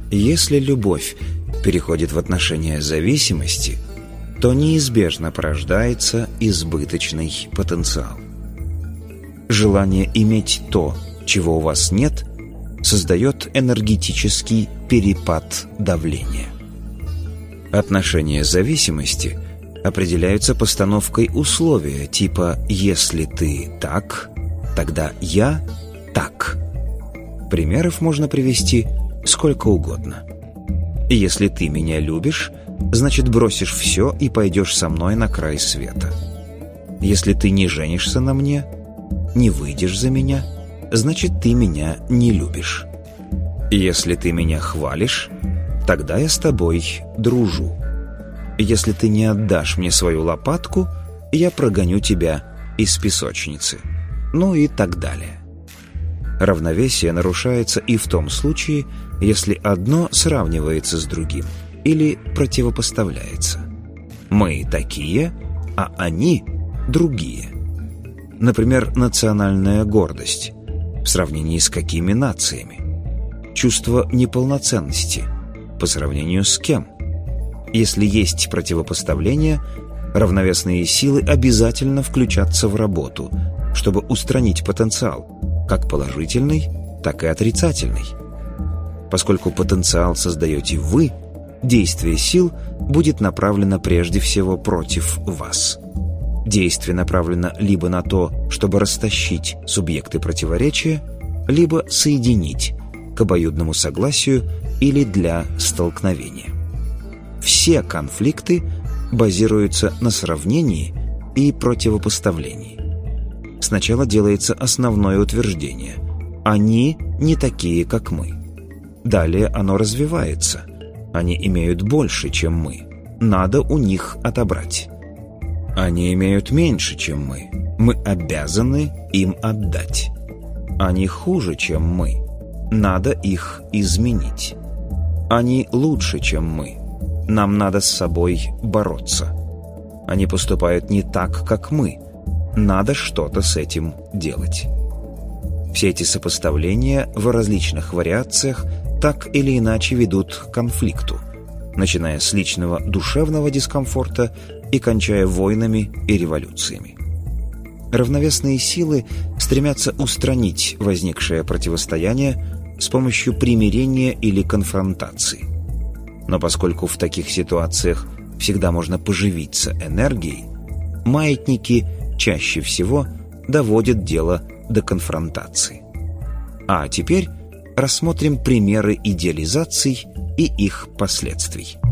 Если любовь переходит в отношения зависимости, то неизбежно порождается избыточный потенциал. Желание иметь то, чего у вас нет, создает энергетический перепад давления. Отношения зависимости определяются постановкой условия типа «если ты так, тогда я так». Примеров можно привести сколько угодно. «Если ты меня любишь, значит бросишь все и пойдешь со мной на край света. Если ты не женишься на мне, не выйдешь за меня, значит ты меня не любишь. Если ты меня хвалишь, тогда я с тобой дружу. Если ты не отдашь мне свою лопатку, я прогоню тебя из песочницы». Ну и так далее. Равновесие нарушается и в том случае, если одно сравнивается с другим или противопоставляется. Мы такие, а они другие. Например, национальная гордость. В сравнении с какими нациями? Чувство неполноценности. По сравнению с кем? Если есть противопоставление, равновесные силы обязательно включатся в работу, чтобы устранить потенциал, как положительный, так и отрицательный. Поскольку потенциал создаете вы, действие сил будет направлено прежде всего против вас. Действие направлено либо на то, чтобы растащить субъекты противоречия, либо соединить к обоюдному согласию или для столкновения. Все конфликты базируются на сравнении и противопоставлении. Сначала делается основное утверждение: они не такие, как мы. Далее оно развивается: они имеют больше, чем мы. Надо у них отобрать. Они имеют меньше, чем мы. Мы обязаны им отдать. Они хуже, чем мы. Надо их изменить. Они лучше, чем мы. Нам надо с собой бороться. Они поступают не так, как мы. Надо что-то с этим делать. Все эти сопоставления в различных вариациях так или иначе ведут к конфликту, начиная с личного душевного дискомфорта и кончая войнами и революциями. Равновесные силы стремятся устранить возникшее противостояние с помощью примирения или конфронтации. Но поскольку в таких ситуациях всегда можно поживиться энергией, маятники чаще всего доводят дело до конфронтации. А теперь рассмотрим примеры идеализаций и их последствий.